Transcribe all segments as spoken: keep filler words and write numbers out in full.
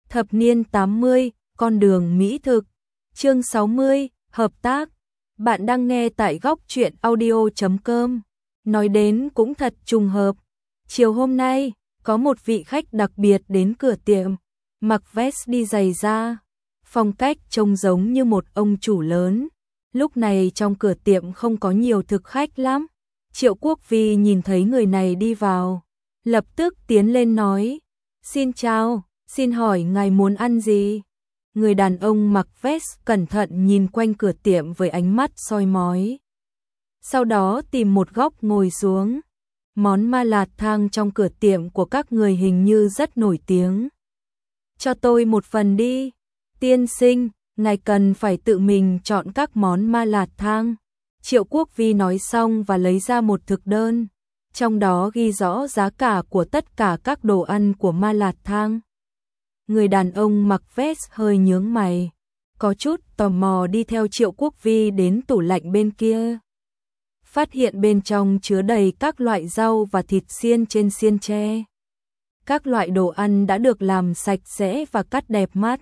Thập niên tám mươi, con đường mỹ thực. Chương sáu mươi, hợp tác. Bạn đang nghe tại góc truyện audio chấm com. Nói đến cũng thật trùng hợp. Chiều hôm nay, có một vị khách đặc biệt đến cửa tiệm, mặc vest đi giày da, phong cách trông giống như một ông chủ lớn. Lúc này trong cửa tiệm không có nhiều thực khách lắm. Triệu Quốc Vi nhìn thấy người này đi vào, lập tức tiến lên nói: "Xin chào, xin hỏi ngài muốn ăn gì?" Người đàn ông mặc vest cẩn thận nhìn quanh cửa tiệm với ánh mắt soi mói. Sau đó tìm một góc ngồi xuống. Món ma lạt thang trong cửa tiệm của các người hình như rất nổi tiếng. "Cho tôi một phần đi, tiên sinh, ngài cần phải tự mình chọn các món ma lạt thang." Triệu Quốc Vi nói xong và lấy ra một thực đơn, trong đó ghi rõ giá cả của tất cả các đồ ăn của ma lạt thang. Người đàn ông mặc vest hơi nhướng mày, có chút tò mò đi theo Triệu Quốc Vi đến tủ lạnh bên kia. Phát hiện bên trong chứa đầy các loại rau và thịt xiên trên xiên tre. Các loại đồ ăn đã được làm sạch sẽ và cắt đẹp mắt.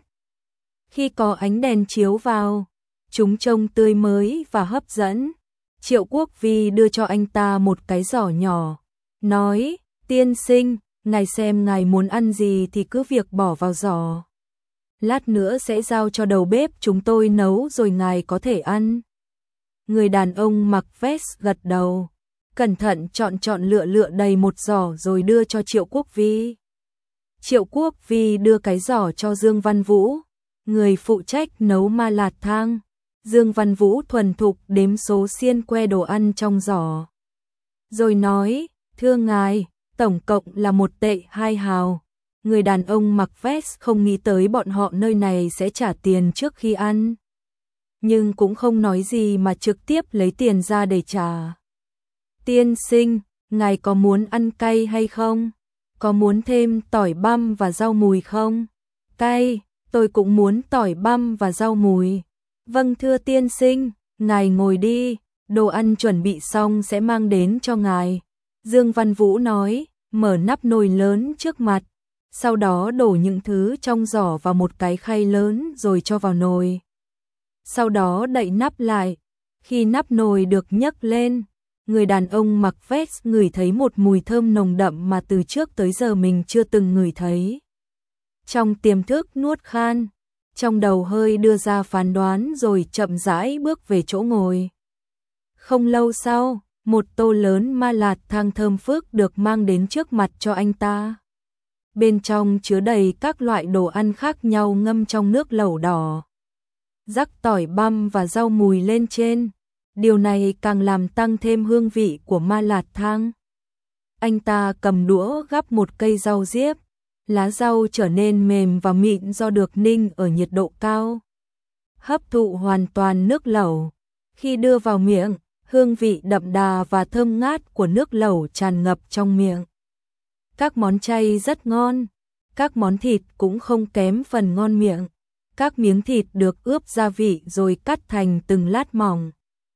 Khi có ánh đèn chiếu vào, chúng trông tươi mới và hấp dẫn. Triệu Quốc Vi đưa cho anh ta một cái giỏ nhỏ, nói: "Tiên sinh, ngài xem ngài muốn ăn gì thì cứ việc bỏ vào giỏ. Lát nữa sẽ giao cho đầu bếp chúng tôi nấu rồi ngài có thể ăn." Người đàn ông mặc vest gật đầu, cẩn thận chọn chọn lựa lựa đầy một giỏ rồi đưa cho Triệu Quốc Vi. Triệu Quốc Vi đưa cái giỏ cho Dương Văn Vũ, người phụ trách nấu ma lạt thang. Dương Văn Vũ thuần thục đếm số xiên que đồ ăn trong giỏ, rồi nói: "Thưa ngài, tổng cộng là một tệ hai hào." Người đàn ông mặc vest không nghĩ tới bọn họ nơi này sẽ trả tiền trước khi ăn, nhưng cũng không nói gì mà trực tiếp lấy tiền ra để trả. "Tiên sinh, ngài có muốn ăn cay hay không? Có muốn thêm tỏi băm và rau mùi không?" "Cay, tôi cũng muốn tỏi băm và rau mùi." "Vâng thưa tiên sinh, ngài ngồi đi, đồ ăn chuẩn bị xong sẽ mang đến cho ngài." Dương Văn Vũ nói, mở nắp nồi lớn trước mặt, sau đó đổ những thứ trong giỏ vào một cái khay lớn rồi cho vào nồi. Sau đó đậy nắp lại. Khi nắp nồi được nhấc lên, người đàn ông mặc vest ngửi thấy một mùi thơm nồng đậm mà từ trước tới giờ mình chưa từng ngửi thấy. Trong tiềm thức nuốt khan, trong đầu hơi đưa ra phán đoán rồi chậm rãi bước về chỗ ngồi. Không lâu sau, một tô lớn ma lạt thang thơm phức được mang đến trước mặt cho anh ta. Bên trong chứa đầy các loại đồ ăn khác nhau ngâm trong nước lẩu đỏ. Rắc tỏi băm và rau mùi lên trên. Điều này càng làm tăng thêm hương vị của ma lạt thang. Anh ta cầm đũa gắp một cây rau diếp. Lá rau trở nên mềm và mịn do được ninh ở nhiệt độ cao. Hấp thụ hoàn toàn nước lẩu. Khi đưa vào miệng, hương vị đậm đà và thơm ngát của nước lẩu tràn ngập trong miệng. Các món chay rất ngon. Các món thịt cũng không kém phần ngon miệng. Các miếng thịt được ướp gia vị rồi cắt thành từng lát mỏng.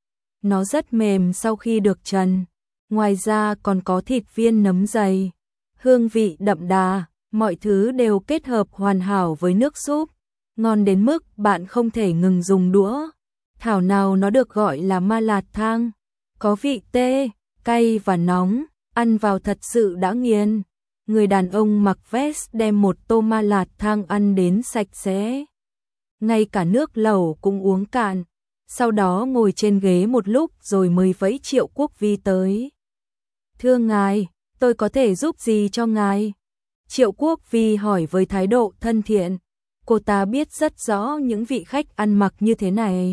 Nó rất mềm sau khi được trần. Ngoài ra còn có thịt viên nấm dày. Hương vị đậm đà. Mọi thứ đều kết hợp hoàn hảo với nước súp, ngon đến mức bạn không thể ngừng dùng đũa. Thảo nào nó được gọi là ma lạt thang, có vị tê, cay và nóng, ăn vào thật sự đã nghiền. Người đàn ông mặc vest đem một tô ma lạt thang ăn đến sạch sẽ. Ngay cả nước lẩu cũng uống cạn, sau đó ngồi trên ghế một lúc rồi mới vẫy Triệu Quốc Vi tới. "Thưa ngài, tôi có thể giúp gì cho ngài?" Triệu Quốc Vi hỏi với thái độ thân thiện. Cô ta biết rất rõ những vị khách ăn mặc như thế này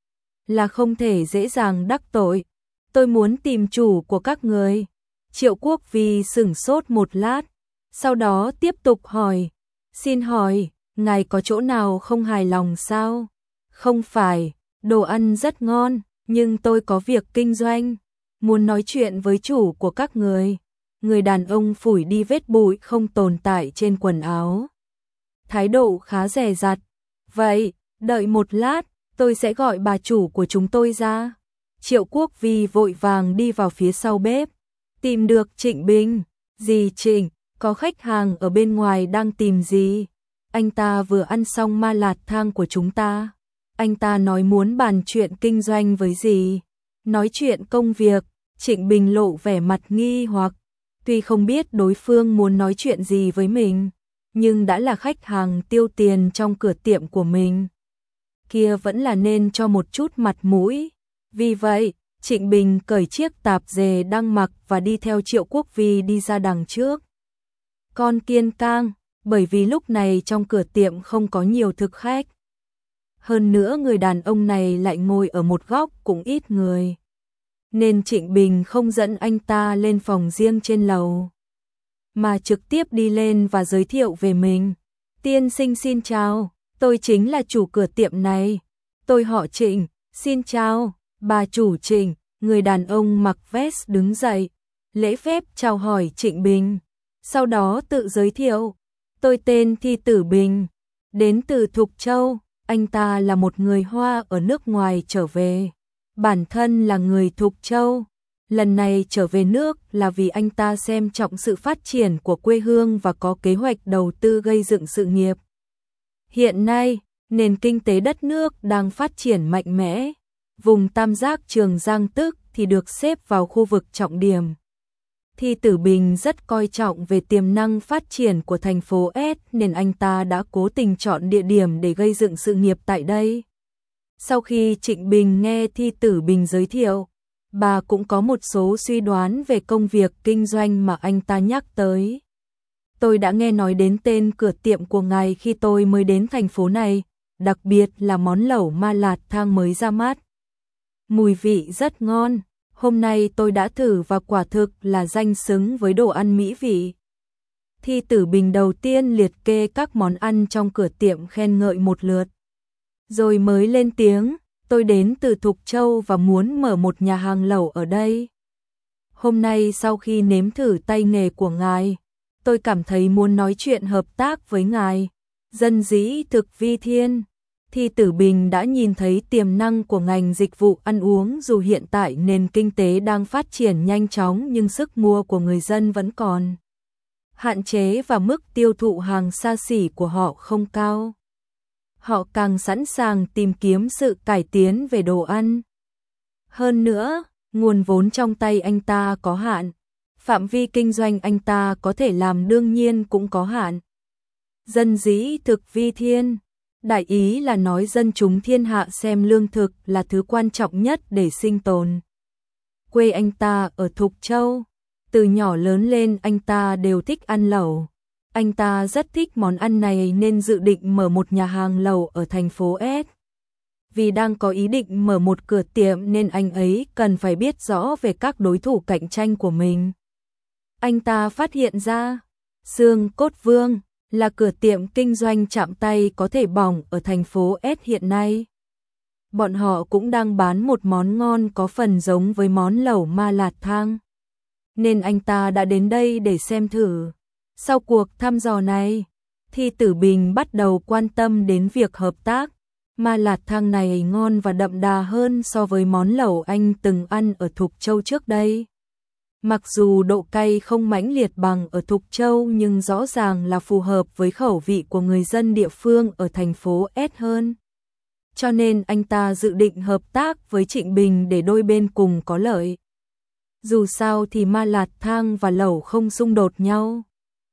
là không thể dễ dàng đắc tội. "Tôi muốn tìm chủ của các người." Triệu Quốc Vi sửng sốt một lát, sau đó tiếp tục hỏi: "Xin hỏi, ngài có chỗ nào không hài lòng sao?" "Không phải, đồ ăn rất ngon, nhưng tôi có việc kinh doanh, muốn nói chuyện với chủ của các người." Người đàn ông phủi đi vết bụi không tồn tại trên quần áo. Thái độ khá dè dặt. "Vậy, đợi một lát, tôi sẽ gọi bà chủ của chúng tôi ra." Triệu Quốc Vi vội vàng đi vào phía sau bếp. Tìm được Trịnh Bình. "Dì Trịnh, có khách hàng ở bên ngoài đang tìm gì?" Anh ta vừa ăn xong ma lạt thang của chúng ta. Anh ta nói muốn bàn chuyện kinh doanh với gì? Nói chuyện công việc. Trịnh Bình lộ vẻ mặt nghi hoặc. Tuy không biết đối phương muốn nói chuyện gì với mình, nhưng đã là khách hàng tiêu tiền trong cửa tiệm của mình, kia vẫn là nên cho một chút mặt mũi. Vì vậy, Trịnh Bình cởi chiếc tạp dề đang mặc và đi theo Triệu Quốc Vi đi ra đằng trước. Con kiên cang, bởi vì lúc này trong cửa tiệm không có nhiều thực khách. Hơn nữa người đàn ông này lại ngồi ở một góc cũng ít người, nên Trịnh Bình không dẫn anh ta lên phòng riêng trên lầu, mà trực tiếp đi lên và giới thiệu về mình. Tiên sinh xin chào, tôi chính là chủ cửa tiệm này. Tôi họ Trịnh, xin chào, bà chủ Trịnh. Người đàn ông mặc vest đứng dậy, lễ phép chào hỏi Trịnh Bình. Sau đó tự giới thiệu, tôi tên Thi Tử Bình, đến từ Thục Châu. Anh ta là một người Hoa ở nước ngoài trở về. Bản thân là người Thục Châu, lần này trở về nước là vì anh ta xem trọng sự phát triển của quê hương và có kế hoạch đầu tư gây dựng sự nghiệp. Hiện nay, nền kinh tế đất nước đang phát triển mạnh mẽ, vùng Tam Giác Trường Giang tức thì được xếp vào khu vực trọng điểm. Thi Tử Bình rất coi trọng về tiềm năng phát triển của thành phố S nên anh ta đã cố tình chọn địa điểm để gây dựng sự nghiệp tại đây. Sau khi Trịnh Bình nghe Thi Tử Bình giới thiệu, bà cũng có một số suy đoán về công việc kinh doanh mà anh ta nhắc tới. Tôi đã nghe nói đến tên cửa tiệm của ngài khi tôi mới đến thành phố này, đặc biệt là món lẩu ma lạt thang mới ra mắt. Mùi vị rất ngon, hôm nay tôi đã thử và quả thực là danh xứng với đồ ăn mỹ vị. Thi Tử Bình đầu tiên liệt kê các món ăn trong cửa tiệm khen ngợi một lượt, rồi mới lên tiếng, tôi đến từ Thục Châu và muốn mở một nhà hàng lẩu ở đây. Hôm nay sau khi nếm thử tay nghề của ngài, tôi cảm thấy muốn nói chuyện hợp tác với ngài. Dân dĩ thực vi thiên. Thi Tử Bình đã nhìn thấy tiềm năng của ngành dịch vụ ăn uống, dù hiện tại nền kinh tế đang phát triển nhanh chóng nhưng sức mua của người dân vẫn còn hạn chế và mức tiêu thụ hàng xa xỉ của họ không cao. Họ càng sẵn sàng tìm kiếm sự cải tiến về đồ ăn. Hơn nữa, nguồn vốn trong tay anh ta có hạn, phạm vi kinh doanh anh ta có thể làm đương nhiên cũng có hạn. Dân dĩ thực vi thiên, đại ý là nói dân chúng thiên hạ xem lương thực là thứ quan trọng nhất để sinh tồn. Quê anh ta ở Thục Châu, từ nhỏ lớn lên anh ta đều thích ăn lẩu. Anh ta rất thích món ăn này nên dự định mở một nhà hàng lẩu ở thành phố S. Vì đang có ý định mở một cửa tiệm nên anh ấy cần phải biết rõ về các đối thủ cạnh tranh của mình. Anh ta phát hiện ra, Xương Cốt Vương là cửa tiệm kinh doanh chạm tay có thể bỏng ở thành phố S hiện nay. Bọn họ cũng đang bán một món ngon có phần giống với món lẩu ma lạt thang, nên anh ta đã đến đây để xem thử. Sau cuộc thăm dò này, Thi Tử Bình bắt đầu quan tâm đến việc hợp tác. Ma lạt thang này ngon và đậm đà hơn so với món lẩu anh từng ăn ở Thục Châu trước đây. Mặc dù độ cay không mãnh liệt bằng ở Thục Châu nhưng rõ ràng là phù hợp với khẩu vị của người dân địa phương ở thành phố S hơn. Cho nên anh ta dự định hợp tác với Trịnh Bình để đôi bên cùng có lợi. Dù sao thì ma lạt thang và lẩu không xung đột nhau.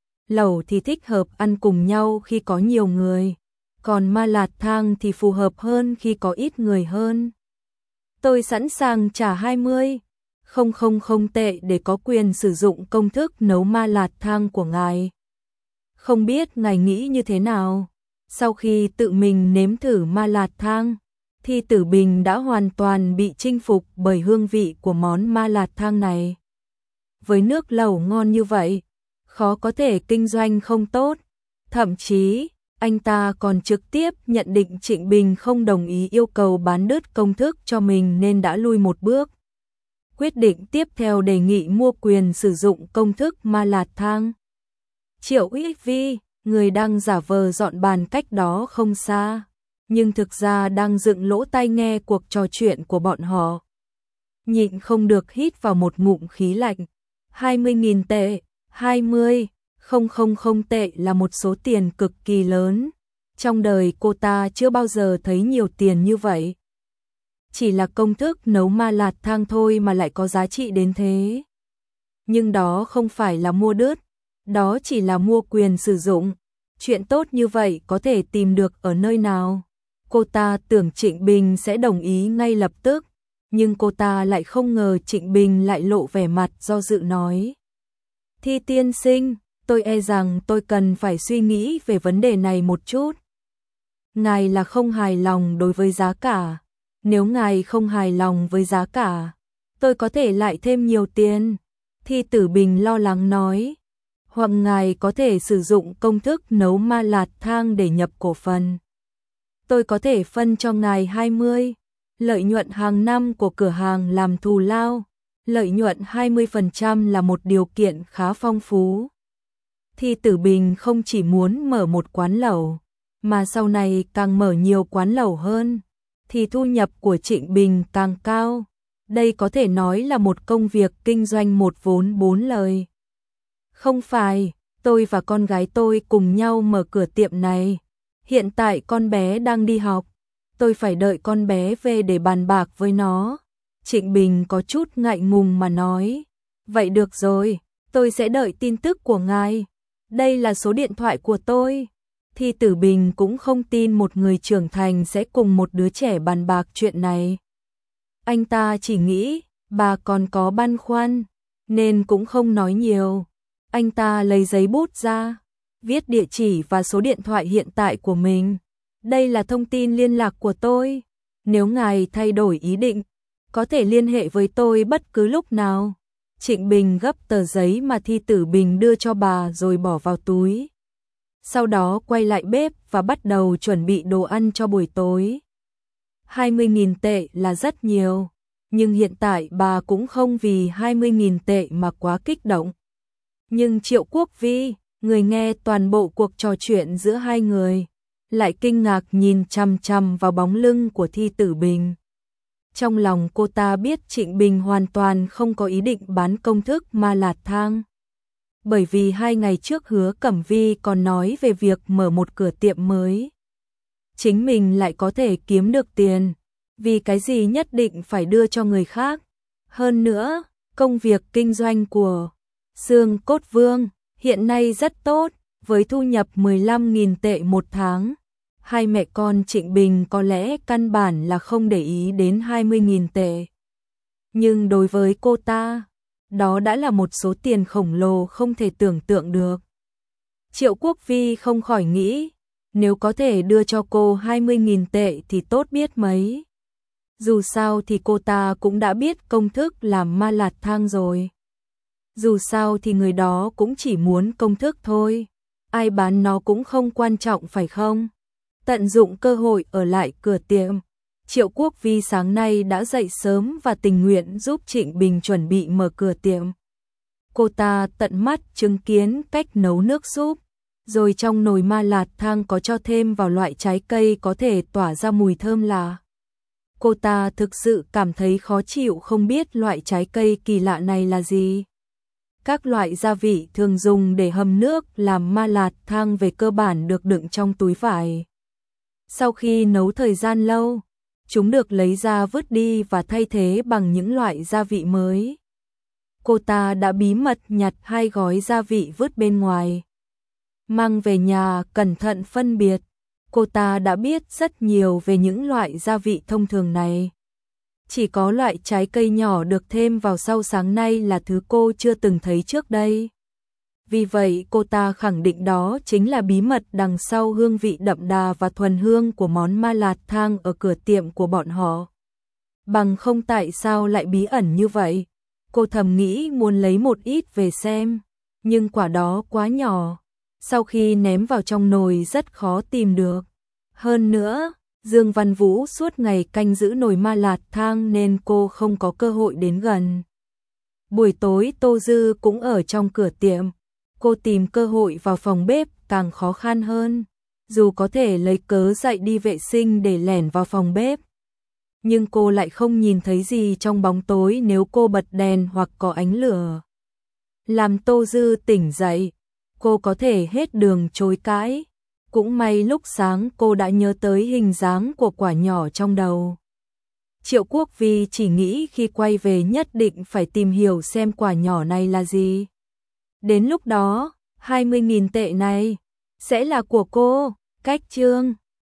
Lẩu thì thích hợp ăn cùng nhau khi có nhiều người, còn ma lạt thang thì phù hợp hơn khi có ít người hơn. Tôi sẵn sàng trả hai mươi không không không tệ để có quyền sử dụng công thức nấu ma lạt thang của ngài. Không biết ngài nghĩ như thế nào? Sau khi tự mình nếm thử ma lạt thang, Thi Tử Bình đã hoàn toàn bị chinh phục bởi hương vị của món ma lạt thang này. Với nước lẩu ngon như vậy, khó có thể kinh doanh không tốt. Thậm chí, anh ta còn trực tiếp nhận định Trịnh Bình không đồng ý yêu cầu bán đứt công thức cho mình nên đã lui một bước. Quyết định tiếp theo đề nghị mua quyền sử dụng công thức ma lạt thang. Triệu Ích Vi, người đang giả vờ dọn bàn cách đó không xa, nhưng thực ra đang dựng lỗ tai nghe cuộc trò chuyện của bọn họ. Nhịn không được hít vào một ngụm khí lạnh. hai mươi nghìn tệ, hai mươi, Không không không tệ là một số tiền cực kỳ lớn. Trong đời cô ta chưa bao giờ thấy nhiều tiền như vậy. Chỉ là công thức nấu ma lạt thang thôi mà lại có giá trị đến thế. Nhưng đó không phải là mua đứt, đó chỉ là mua quyền sử dụng. Chuyện tốt như vậy có thể tìm được ở nơi nào? Cô ta tưởng Trịnh Bình sẽ đồng ý ngay lập tức, nhưng cô ta lại không ngờ Trịnh Bình lại lộ vẻ mặt do dự nói. Thi tiên sinh, tôi e rằng tôi cần phải suy nghĩ về vấn đề này một chút. Ngài là không hài lòng đối với giá cả. Nếu ngài không hài lòng với giá cả, tôi có thể lại thêm nhiều tiền. Thi Tử Bình lo lắng nói. Hoặc ngài có thể sử dụng công thức nấu ma lạt thang để nhập cổ phần. Tôi có thể phân cho ngài hai mươi. Lợi nhuận hàng năm của cửa hàng làm thù lao. Lợi nhuận hai mươi phần trăm là một điều kiện khá phong phú. Thi Tử Bình không chỉ muốn mở một quán lẩu, mà sau này càng mở nhiều quán lẩu hơn, thì thu nhập của Trịnh Bình càng cao. Đây có thể nói là một công việc kinh doanh một vốn bốn lời. Không phải, tôi và con gái tôi cùng nhau mở cửa tiệm này. Hiện tại con bé đang đi học, tôi phải đợi con bé về để bàn bạc với nó. Trịnh Bình có chút ngại ngùng mà nói. Vậy được rồi, tôi sẽ đợi tin tức của ngài. Đây là số điện thoại của tôi. Thi Tử Bình cũng không tin một người trưởng thành sẽ cùng một đứa trẻ bàn bạc chuyện này. Anh ta chỉ nghĩ bà còn có băn khoăn, nên cũng không nói nhiều. Anh ta lấy giấy bút ra, viết địa chỉ và số điện thoại hiện tại của mình. Đây là thông tin liên lạc của tôi. Nếu ngài thay đổi ý định, có thể liên hệ với tôi bất cứ lúc nào. Trịnh Bình gấp tờ giấy mà Thi Tử Bình đưa cho bà rồi bỏ vào túi. Sau đó quay lại bếp và bắt đầu chuẩn bị đồ ăn cho buổi tối. hai mươi nghìn tệ là rất nhiều, nhưng hiện tại bà cũng không vì hai mươi nghìn tệ mà quá kích động. Nhưng Triệu Quốc Vi, người nghe toàn bộ cuộc trò chuyện giữa hai người, lại kinh ngạc nhìn chằm chằm vào bóng lưng của Thi Tử Bình. Trong lòng cô ta biết Trịnh Bình hoàn toàn không có ý định bán công thức ma lạt thang. Bởi vì hai ngày trước Hứa Cẩm Vi còn nói về việc mở một cửa tiệm mới. Chính mình lại có thể kiếm được tiền, vì cái gì nhất định phải đưa cho người khác. Hơn nữa, công việc kinh doanh của Xương Cốt Vương hiện nay rất tốt, với thu nhập mười lăm nghìn tệ một tháng. Hai mẹ con Trịnh Bình có lẽ căn bản là không để ý đến hai mươi nghìn tệ. Nhưng đối với cô ta, đó đã là một số tiền khổng lồ không thể tưởng tượng được. Triệu Quốc Vi không khỏi nghĩ, nếu có thể đưa cho cô hai mươi nghìn tệ thì tốt biết mấy. Dù sao thì cô ta cũng đã biết công thức làm ma lạt thang rồi. Dù sao thì người đó cũng chỉ muốn công thức thôi. Ai bán nó cũng không quan trọng phải không? Tận dụng cơ hội ở lại cửa tiệm. Triệu Quốc Vi sáng nay đã dậy sớm và tình nguyện giúp Trịnh Bình chuẩn bị mở cửa tiệm. Cô ta tận mắt chứng kiến cách nấu nước súp, rồi trong nồi ma lạt thang có cho thêm vào loại trái cây có thể tỏa ra mùi thơm lạ. Cô ta thực sự cảm thấy khó chịu không biết loại trái cây kỳ lạ này là gì. Các loại gia vị thường dùng để hầm nước làm ma lạt thang về cơ bản được đựng trong túi vải. Sau khi nấu thời gian lâu, chúng được lấy ra vứt đi và thay thế bằng những loại gia vị mới. Cô ta đã bí mật nhặt hai gói gia vị vứt bên ngoài. Mang về nhà cẩn thận phân biệt, cô ta đã biết rất nhiều về những loại gia vị thông thường này. Chỉ có loại trái cây nhỏ được thêm vào sau sáng nay là thứ cô chưa từng thấy trước đây. Vì vậy cô ta khẳng định đó chính là bí mật đằng sau hương vị đậm đà và thuần hương của món ma lạt thang ở cửa tiệm của bọn họ. Bằng không tại sao lại bí ẩn như vậy? Cô thầm nghĩ muốn lấy một ít về xem, nhưng quả đó quá nhỏ. Sau khi ném vào trong nồi rất khó tìm được. Hơn nữa, Dương Văn Vũ suốt ngày canh giữ nồi ma lạt thang nên cô không có cơ hội đến gần. Buổi tối Tô Dư cũng ở trong cửa tiệm. Cô tìm cơ hội vào phòng bếp càng khó khăn hơn. Dù có thể lấy cớ dậy đi vệ sinh để lẻn vào phòng bếp, nhưng cô lại không nhìn thấy gì trong bóng tối nếu cô bật đèn hoặc có ánh lửa. Làm Tô Dư tỉnh dậy, cô có thể hết đường chối cãi. Cũng may lúc sáng cô đã nhớ tới hình dáng của quả nhỏ trong đầu. Triệu Quốc Vi chỉ nghĩ khi quay về nhất định phải tìm hiểu xem quả nhỏ này là gì. Đến lúc đó, hai mươi nghìn tệ này sẽ là của cô. Cách chương